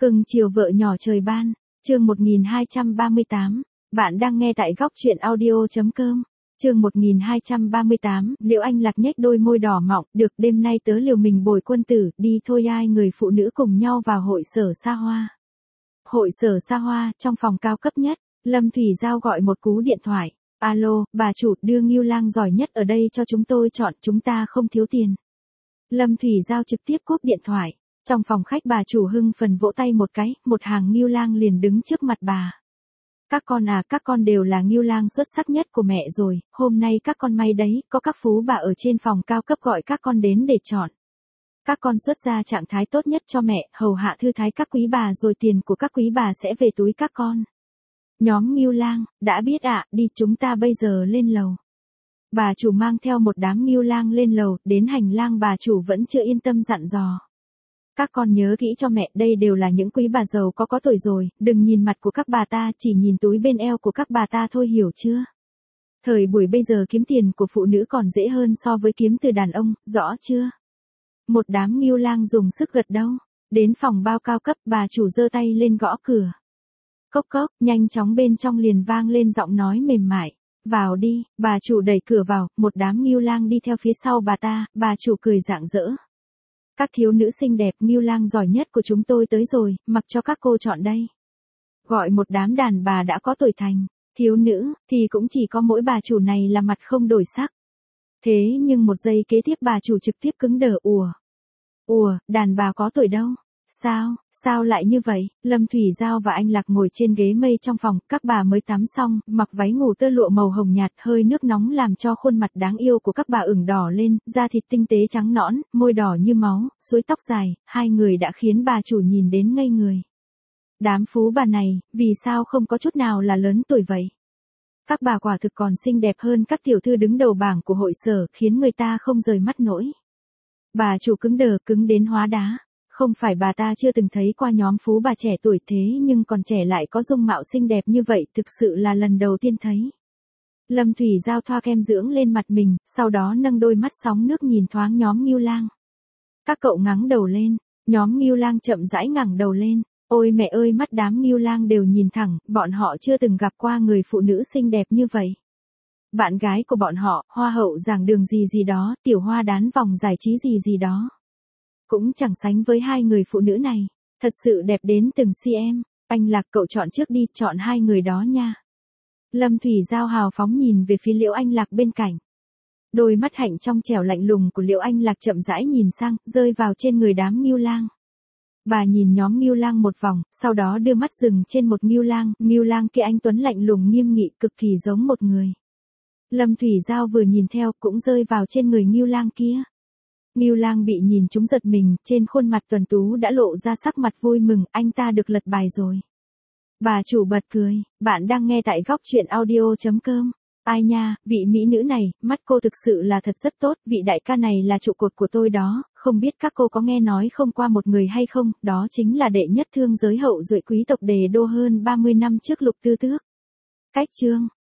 Cưng chiều vợ nhỏ trời ban, chương 1238, bạn đang nghe tại góc truyện audio.com. Chương 1238, Liễu Anh Lạc nhếch đôi môi đỏ mọng, được đêm nay tớ liều mình bồi quân tử, đi thôi ai người phụ nữ cùng nhau vào hội sở xa hoa. Hội sở xa hoa, trong phòng cao cấp nhất, Lâm Thủy Giao gọi một cú điện thoại. Alo, bà chủ, đưa Ngưu Lang giỏi nhất ở đây cho chúng tôi chọn, chúng ta không thiếu tiền. Lâm Thủy Giao trực tiếp cúp điện thoại. Trong phòng khách bà chủ hưng phần vỗ tay một cái, một hàng Ngưu Lang liền đứng trước mặt bà. Các con à, các con đều là Ngưu Lang xuất sắc nhất của mẹ rồi, hôm nay các con may đấy, có các phú bà ở trên phòng cao cấp gọi các con đến để chọn. Các con xuất ra trạng thái tốt nhất cho mẹ, hầu hạ thư thái các quý bà rồi tiền của các quý bà sẽ về túi các con. Nhóm Ngưu Lang, đã biết ạ, đi chúng ta bây giờ lên lầu. Bà chủ mang theo một đám Ngưu Lang lên lầu, đến hành lang bà chủ vẫn chưa yên tâm dặn dò. Các con nhớ kỹ cho mẹ, đây đều là những quý bà giàu có tuổi rồi, đừng nhìn mặt của các bà ta, chỉ nhìn túi bên eo của các bà ta thôi, hiểu chưa? Thời buổi bây giờ kiếm tiền của phụ nữ còn dễ hơn so với kiếm từ đàn ông, rõ chưa? Một đám Ngưu Lang dùng sức gật đầu. Đến phòng bao cao cấp, bà chủ giơ tay lên gõ cửa. Cốc cốc, nhanh chóng bên trong liền vang lên giọng nói mềm mại. Vào đi, bà chủ đẩy cửa vào, một đám Ngưu Lang đi theo phía sau bà chủ cười rạng rỡ. Các thiếu nữ xinh đẹp, Ngưu Lang giỏi nhất của chúng tôi tới rồi, mặc cho các cô chọn đây. Gọi một đám đàn bà đã có tuổi thành, thiếu nữ, thì cũng chỉ có mỗi bà chủ này là mặt không đổi sắc. Thế nhưng một giây kế tiếp bà chủ trực tiếp cứng đờ. Đàn bà có tuổi đâu? Sao lại như vậy? Lâm Thủy Giao và anh Lạc ngồi trên ghế mây trong phòng, các bà mới tắm xong, mặc váy ngủ tơ lụa màu hồng nhạt, hơi nước nóng làm cho khuôn mặt đáng yêu của các bà ửng đỏ lên, da thịt tinh tế trắng nõn, môi đỏ như máu, suối tóc dài, hai người đã khiến bà chủ nhìn đến ngây người. Đám phú bà này, vì sao không có chút nào là lớn tuổi vậy? Các bà quả thực còn xinh đẹp hơn các tiểu thư đứng đầu bảng của hội sở, khiến người ta không rời mắt nổi. Bà chủ cứng đờ, cứng đến hóa đá. Không phải bà ta chưa từng thấy qua nhóm phú bà trẻ tuổi thế nhưng còn trẻ lại có dung mạo xinh đẹp như vậy, thực sự là lần đầu tiên thấy. Lâm Thủy Giao thoa kem dưỡng lên mặt mình, sau đó nâng đôi mắt sóng nước nhìn thoáng nhóm Ngưu Lang. Các cậu ngẩng đầu lên, nhóm Ngưu Lang chậm rãi ngẩng đầu lên. Ôi mẹ ơi, mắt đám Ngưu Lang đều nhìn thẳng, bọn họ chưa từng gặp qua người phụ nữ xinh đẹp như vậy. Bạn gái của bọn họ, hoa hậu giảng đường gì đó, tiểu hoa đán vòng giải trí gì đó. Cũng chẳng sánh với hai người phụ nữ này, thật sự đẹp đến từng cm. Anh Lạc, cậu chọn trước đi, chọn hai người đó nha. Lâm Thủy Giao hào phóng nhìn về phía Liễu Anh Lạc bên cạnh. Đôi mắt hạnh trong trẻo lạnh lùng của Liễu Anh Lạc chậm rãi nhìn sang, rơi vào trên người đám Ngưu Lang. Bà nhìn nhóm Ngưu Lang một vòng, sau đó đưa mắt dừng trên một Ngưu Lang kia anh tuấn lạnh lùng nghiêm nghị, cực kỳ giống một người. Lâm Thủy Giao vừa nhìn theo cũng rơi vào trên người Ngưu Lang kia. Ngưu Lang bị nhìn chúng giật mình, trên khuôn mặt tuấn tú đã lộ ra sắc mặt vui mừng, anh ta được lật bài rồi. Bà chủ bật cười, bạn đang nghe tại góc truyện audio.com. Ai nha, vị mỹ nữ này, mắt cô thực sự là thật rất tốt, vị đại ca này là trụ cột của tôi đó, không biết các cô có nghe nói không qua một người hay không, đó chính là đệ nhất thương giới hậu duệ quý tộc Đề Đô hơn 30 năm trước Lục Tư Tước. Cách chương